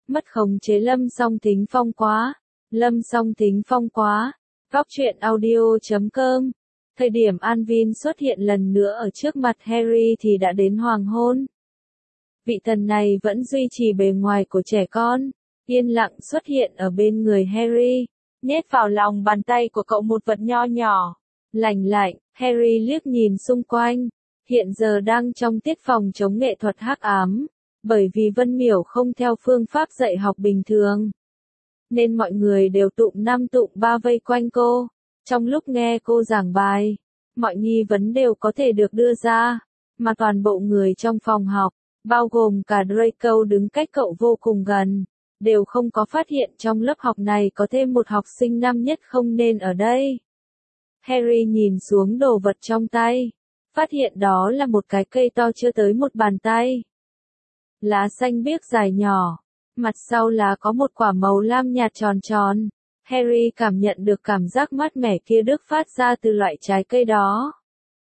Mất khống chế Lâm Song Thính Phong quá. Lâm Song Thính Phong quá. Góc truyện audio.com. Thời điểm Anvin xuất hiện lần nữa ở trước mặt Harry thì đã đến hoàng hôn. Vị thần này vẫn duy trì bề ngoài của trẻ con, yên lặng xuất hiện ở bên người Harry, nhét vào lòng bàn tay của cậu một vật nho nhỏ, lành lạnh. Harry liếc nhìn xung quanh, hiện giờ đang trong tiết phòng chống nghệ thuật hắc ám, bởi vì Vân Miểu không theo phương pháp dạy học bình thường, nên mọi người đều tụm năm tụm ba vây quanh cô. Trong lúc nghe cô giảng bài, mọi nghi vấn đều có thể được đưa ra, mà toàn bộ người trong phòng học, bao gồm cả Draco đứng cách cậu vô cùng gần, đều không có phát hiện trong lớp học này có thêm một học sinh năm nhất không nên ở đây. Harry nhìn xuống đồ vật trong tay, phát hiện đó là một cái cây to chưa tới một bàn tay. Lá xanh biếc dài nhỏ, mặt sau lá có một quả màu lam nhạt tròn tròn. Harry cảm nhận được cảm giác mát mẻ kia được phát ra từ loại trái cây đó.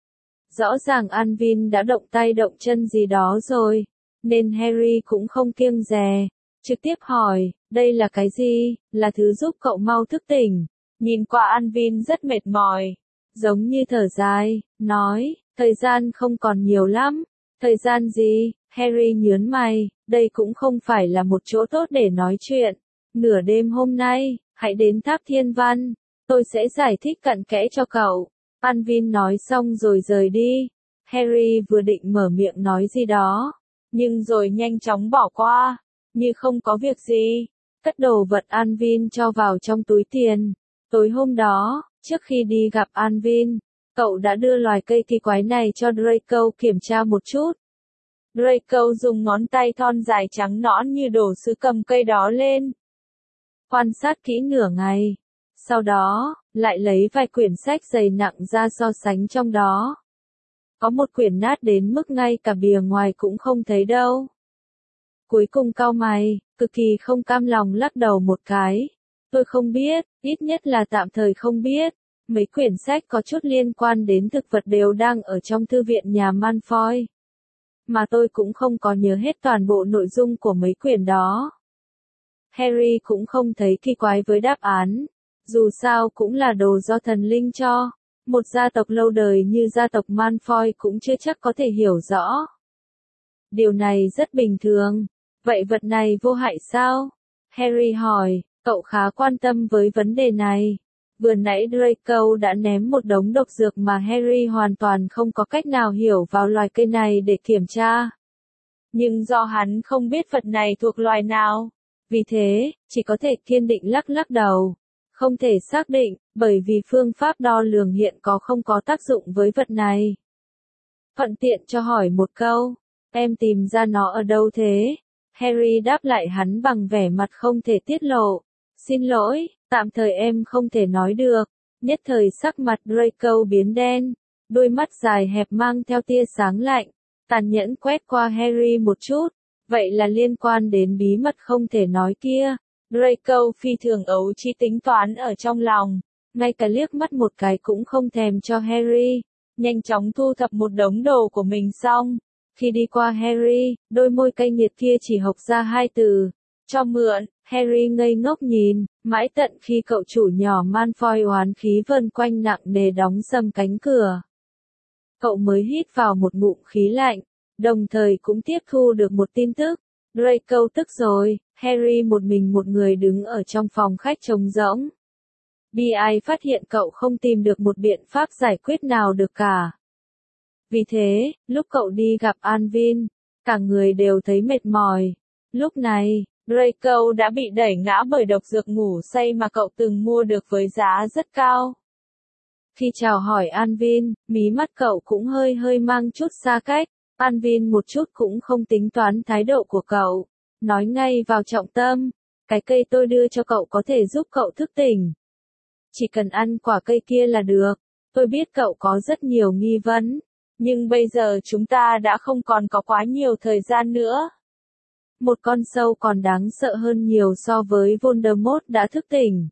Rõ ràng Anvin đã động tay động chân gì đó rồi, nên Harry cũng không kiêng dè, trực tiếp hỏi, đây là cái gì, là thứ giúp cậu mau thức tỉnh. Nhìn qua Anvin rất mệt mỏi, giống như thở dài, nói, thời gian không còn nhiều lắm. Thời gian gì? Harry nhướng mày, đây cũng không phải là một chỗ tốt để nói chuyện. Nửa đêm hôm nay, hãy đến Tháp Thiên Văn, tôi sẽ giải thích cặn kẽ cho cậu. Anvin nói xong rồi rời đi. Harry vừa định mở miệng nói gì đó, nhưng rồi nhanh chóng bỏ qua, như không có việc gì. Cất đồ vật Anvin cho vào trong túi tiền. Tối hôm đó, trước khi đi gặp Anvin, cậu đã đưa loài cây kỳ quái này cho Draco kiểm tra một chút. Draco dùng ngón tay thon dài trắng nõn như đồ sứ cầm cây đó lên, quan sát kỹ nửa ngày. Sau đó, lại lấy vài quyển sách dày nặng ra so sánh trong đó. Có một quyển nát đến mức ngay cả bìa ngoài cũng không thấy đâu. Cuối cùng cau mày, cực kỳ không cam lòng lắc đầu một cái. Tôi không biết, ít nhất là tạm thời không biết. Mấy quyển sách có chút liên quan đến thực vật đều đang ở trong thư viện nhà Malfoy. Mà tôi cũng không có nhớ hết toàn bộ nội dung của mấy quyển đó. Harry cũng không thấy kỳ quái với đáp án. Dù sao cũng là đồ do thần linh cho. Một gia tộc lâu đời như gia tộc Malfoy cũng chưa chắc có thể hiểu rõ. Điều này rất bình thường. Vậy vật này vô hại sao? Harry hỏi, cậu khá quan tâm với vấn đề này. Vừa nãy Draco đã ném một đống độc dược mà Harry hoàn toàn không có cách nào hiểu vào loài cây này để kiểm tra. Nhưng do hắn không biết vật này thuộc loài nào, vì thế, chỉ có thể kiên định lắc lắc đầu. Không thể xác định, bởi vì phương pháp đo lường hiện không có tác dụng với vật này. Thuận tiện cho hỏi một câu, em tìm ra nó ở đâu thế? Harry đáp lại hắn bằng vẻ mặt không thể tiết lộ. Xin lỗi, tạm thời em không thể nói được. Nhất thời sắc mặt Draco biến đen, đôi mắt dài hẹp mang theo tia sáng lạnh, tàn nhẫn quét qua Harry một chút. Vậy là liên quan đến bí mật không thể nói kia. Draco phi thường ấu trí tính toán ở trong lòng, ngay cả liếc mắt một cái cũng không thèm cho Harry, nhanh chóng thu thập một đống đồ của mình xong. Khi đi qua Harry, đôi môi cay nghiệt kia chỉ hộc ra hai từ, cho mượn. Harry ngây ngốc nhìn, mãi tận khi cậu chủ nhỏ Malfoy oán khí vần quanh nặng nề đóng sầm cánh cửa. Cậu mới hít vào một ngụm khí lạnh, đồng thời cũng tiếp thu được một tin tức. Draco tức rồi, Harry một mình một người đứng ở trong phòng khách trống rỗng. Bi ai phát hiện cậu không tìm được một biện pháp giải quyết nào được cả. Vì thế, lúc cậu đi gặp Anvin, cả người đều thấy mệt mỏi. Lúc này, Draco đã bị đẩy ngã bởi độc dược ngủ say mà cậu từng mua được với giá rất cao. Khi chào hỏi Anvin, mí mắt cậu cũng hơi mang chút xa cách. Anvin một chút cũng không tính toán thái độ của cậu, nói ngay vào trọng tâm, cái cây tôi đưa cho cậu có thể giúp cậu thức tỉnh. Chỉ cần ăn quả cây kia là được. Tôi biết cậu có rất nhiều nghi vấn, nhưng bây giờ chúng ta đã không còn có quá nhiều thời gian nữa. Một con sâu còn đáng sợ hơn nhiều so với Voldemort đã thức tỉnh.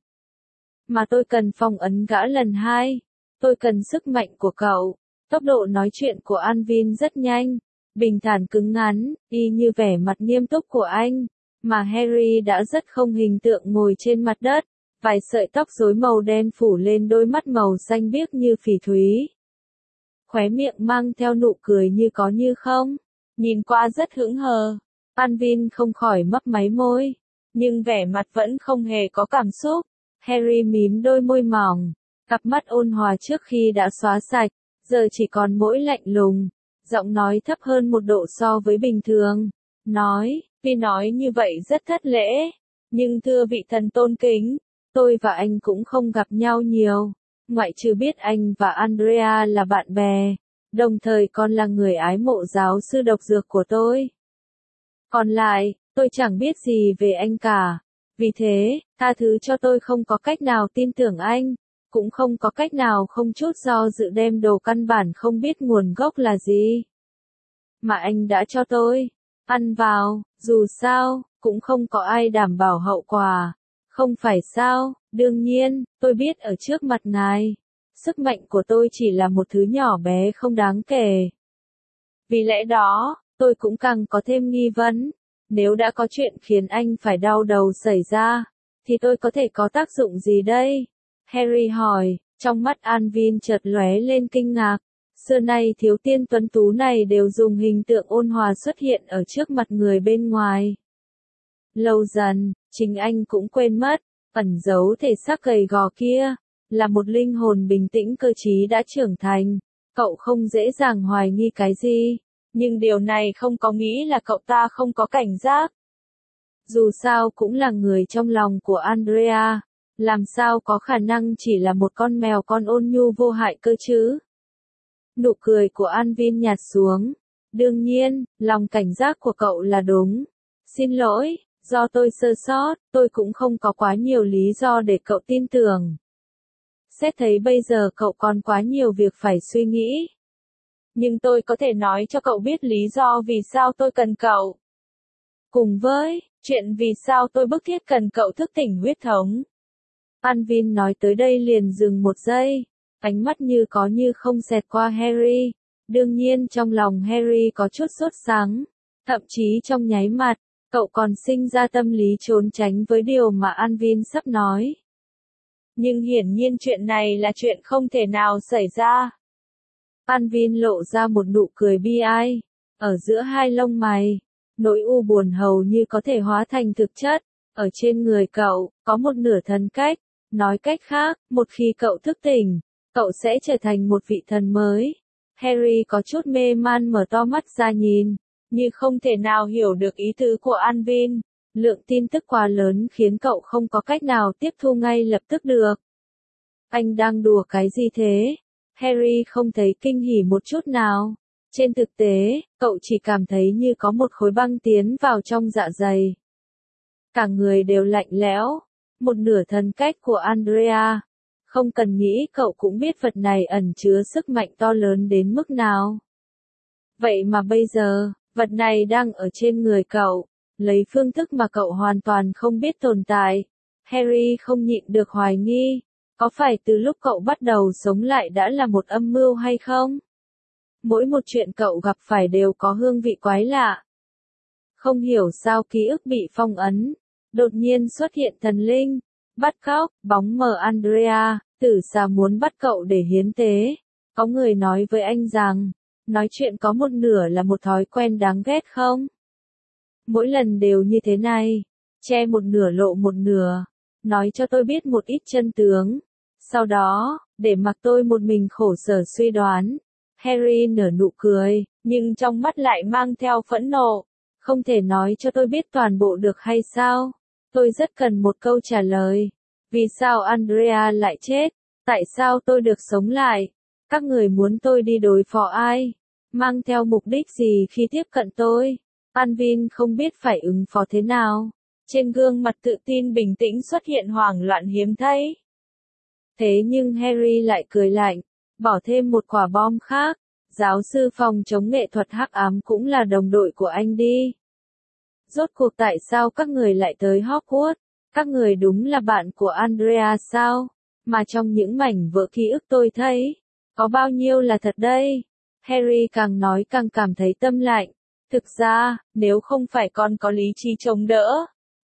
Mà tôi cần phong ấn gã lần 2. Tôi cần sức mạnh của cậu. Tốc độ nói chuyện của Anvin rất nhanh, bình thản cứng ngắn, y như vẻ mặt nghiêm túc của anh. mà Harry đã rất không hình tượng ngồi trên mặt đất, vài sợi tóc rối màu đen phủ lên đôi mắt màu xanh biếc như phỉ thúy. Khóe miệng mang theo nụ cười như có như không, nhìn qua rất hững hờ. Alvin không khỏi mấp máy môi, nhưng vẻ mặt vẫn không hề có cảm xúc. Harry mím đôi môi mỏng, cặp mắt ôn hòa trước khi đã xóa sạch, giờ chỉ còn mỗi lạnh lùng. Giọng nói thấp hơn một độ so với bình thường. Nói, vì nói như vậy rất thất lễ. Nhưng thưa vị thần tôn kính, tôi và anh cũng không gặp nhau nhiều. Ngoại trừ biết anh và Andrea là bạn bè, đồng thời còn là người ái mộ giáo sư độc dược của tôi. Còn lại, tôi chẳng biết gì về anh cả. Vì thế, tha thứ cho tôi không có cách nào tin tưởng anh, cũng không có cách nào không chút do dự đem đồ căn bản không biết nguồn gốc là gì mà anh đã cho tôi ăn vào, dù sao, cũng không có ai đảm bảo hậu quả. Không phải sao? Đương nhiên, tôi biết ở trước mặt ngài, sức mạnh của tôi chỉ là một thứ nhỏ bé không đáng kể. Vì lẽ đó, tôi cũng càng có thêm nghi vấn. Nếu đã có chuyện khiến anh phải đau đầu xảy ra, thì tôi có thể có tác dụng gì đây? Harry hỏi, trong mắt Alvin chợt lóe lên kinh ngạc. Xưa nay thiếu tiên tuấn tú này đều dùng hình tượng ôn hòa xuất hiện ở trước mặt người bên ngoài. Lâu dần, chính anh cũng quên mất, ẩn giấu thể xác gầy gò kia, là một linh hồn bình tĩnh cơ trí đã trưởng thành. Cậu không dễ dàng hoài nghi cái gì, nhưng điều này không có nghĩa là cậu ta không có cảnh giác. Dù sao cũng là người trong lòng của Andrea, làm sao có khả năng chỉ là một con mèo con ôn nhu vô hại cơ chứ? Nụ cười của Alvin nhạt xuống. Đương nhiên, lòng cảnh giác của cậu là đúng. Xin lỗi, do tôi sơ sót, tôi cũng không có quá nhiều lý do để cậu tin tưởng. Xét thấy bây giờ cậu còn quá nhiều việc phải suy nghĩ. Nhưng tôi có thể nói cho cậu biết lý do vì sao tôi cần cậu. Cùng với, chuyện vì sao tôi bức thiết cần cậu thức tỉnh huyết thống. Alvin nói tới đây liền dừng một giây. Ánh mắt như có như không xẹt qua Harry. Đương nhiên trong lòng Harry có chút sốt sắng. Thậm chí trong nháy mắt, cậu còn sinh ra tâm lý trốn tránh với điều mà Alvin sắp nói. Nhưng hiển nhiên chuyện này là chuyện không thể nào xảy ra. Alvin lộ ra một nụ cười bi ai. Ở giữa hai lông mày, nỗi u buồn hầu như có thể hóa thành thực chất. Ở trên người cậu, có một nửa thần cách. Nói cách khác, một khi cậu thức tỉnh, cậu sẽ trở thành một vị thần mới. Harry có chút mê man mở to mắt ra nhìn, như không thể nào hiểu được ý tứ của Alvin. Lượng tin tức quá lớn khiến cậu không có cách nào tiếp thu ngay lập tức được. Anh đang đùa cái gì thế? Harry không thấy kinh hỉ một chút nào. Trên thực tế, cậu chỉ cảm thấy như có một khối băng tiến vào trong dạ dày. Cả người đều lạnh lẽo. Một nửa thần cách của Andrea. Không cần nghĩ cậu cũng biết vật này ẩn chứa sức mạnh to lớn đến mức nào. Vậy mà bây giờ, vật này đang ở trên người cậu, lấy phương thức mà cậu hoàn toàn không biết tồn tại. Harry không nhịn được hoài nghi, có phải từ lúc cậu bắt đầu sống lại đã là một âm mưu hay không? Mỗi một chuyện cậu gặp phải đều có hương vị quái lạ. Không hiểu sao ký ức bị phong ấn, đột nhiên xuất hiện thần linh, bắt cóc, bóng mờ Andrea, tử xà muốn bắt cậu để hiến tế. Có người nói với anh rằng, nói chuyện có một nửa là một thói quen đáng ghét không? Mỗi lần đều như thế này, che một nửa lộ một nửa, nói cho tôi biết một ít chân tướng. Sau đó, để mặc tôi một mình khổ sở suy đoán. Harry nở nụ cười, nhưng trong mắt lại mang theo phẫn nộ. Không thể nói cho tôi biết toàn bộ được hay sao? Tôi rất cần một câu trả lời. Vì sao Andrea lại chết? Tại sao tôi được sống lại? Các người muốn tôi đi đối phó ai? Mang theo mục đích gì khi tiếp cận tôi? Alvin không biết phải ứng phó thế nào. Trên gương mặt tự tin bình tĩnh xuất hiện hoảng loạn hiếm thấy. Thế nhưng Harry lại cười lạnh, bỏ thêm một quả bom khác. Giáo sư phòng chống nghệ thuật hắc ám cũng là đồng đội của anh đi. Rốt cuộc tại sao các người lại tới Hogwarts? Các người đúng là bạn của Andrea sao? Mà trong những mảnh vỡ ký ức tôi thấy, có bao nhiêu là thật đây? Harry càng nói càng cảm thấy tâm lạnh. Thực ra, nếu không phải con có lý trí chống đỡ,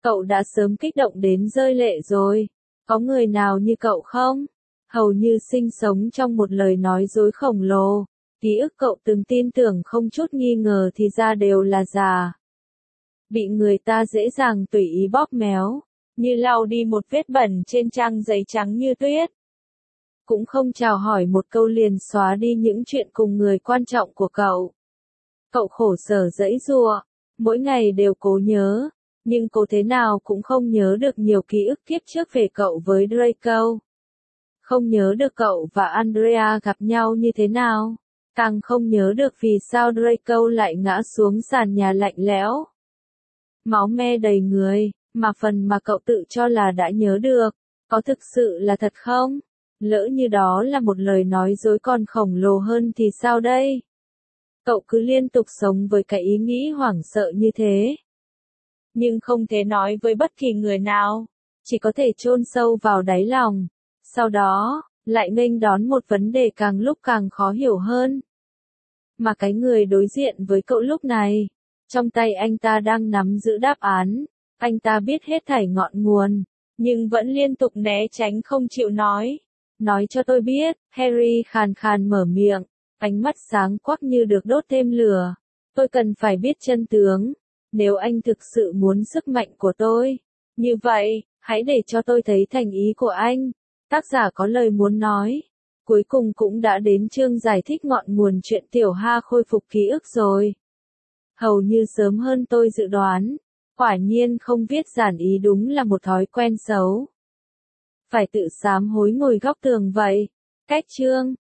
Cậu đã sớm kích động đến rơi lệ rồi. Có người nào như cậu không? Hầu như sinh sống trong một lời nói dối khổng lồ. Ký ức cậu từng tin tưởng không chút nghi ngờ thì ra đều là giả. Bị người ta dễ dàng tùy ý bóp méo, như lau đi một vết bẩn trên trang giấy trắng như tuyết. Cũng không chào hỏi một câu liền xóa đi những chuyện cùng người quan trọng của cậu. Cậu khổ sở giãy giụa, mỗi ngày đều cố nhớ, nhưng cố thế nào cũng không nhớ được nhiều ký ức kiếp trước về cậu với Draco. Không nhớ được cậu và Andrea gặp nhau như thế nào. Càng không nhớ được vì sao Draco lại ngã xuống sàn nhà lạnh lẽo. Máu me đầy người, mà phần mà cậu tự cho là đã nhớ được, có thực sự là thật không? Lỡ như đó là một lời nói dối còn khổng lồ hơn thì sao đây? Cậu cứ liên tục sống với cái ý nghĩ hoảng sợ như thế. Nhưng không thể nói với bất kỳ người nào, chỉ có thể chôn sâu vào đáy lòng. Sau đó, lại nghênh đón một vấn đề càng lúc càng khó hiểu hơn. Mà cái người đối diện với cậu lúc này, trong tay anh ta đang nắm giữ đáp án, anh ta biết hết thảy ngọn nguồn, nhưng vẫn liên tục né tránh không chịu nói. Nói cho tôi biết, Harry khàn khàn mở miệng, ánh mắt sáng quắc như được đốt thêm lửa. Tôi cần phải biết chân tướng, nếu anh thực sự muốn sức mạnh của tôi. Như vậy, hãy để cho tôi thấy thành ý của anh. Tác giả có lời muốn nói. Cuối cùng cũng đã đến chương giải thích ngọn nguồn chuyện Tiểu Ha khôi phục ký ức rồi. Hầu như sớm hơn tôi dự đoán. Quả nhiên không viết giản ý đúng là một thói quen xấu. Phải tự sám hối ngồi góc tường vậy. Cách chương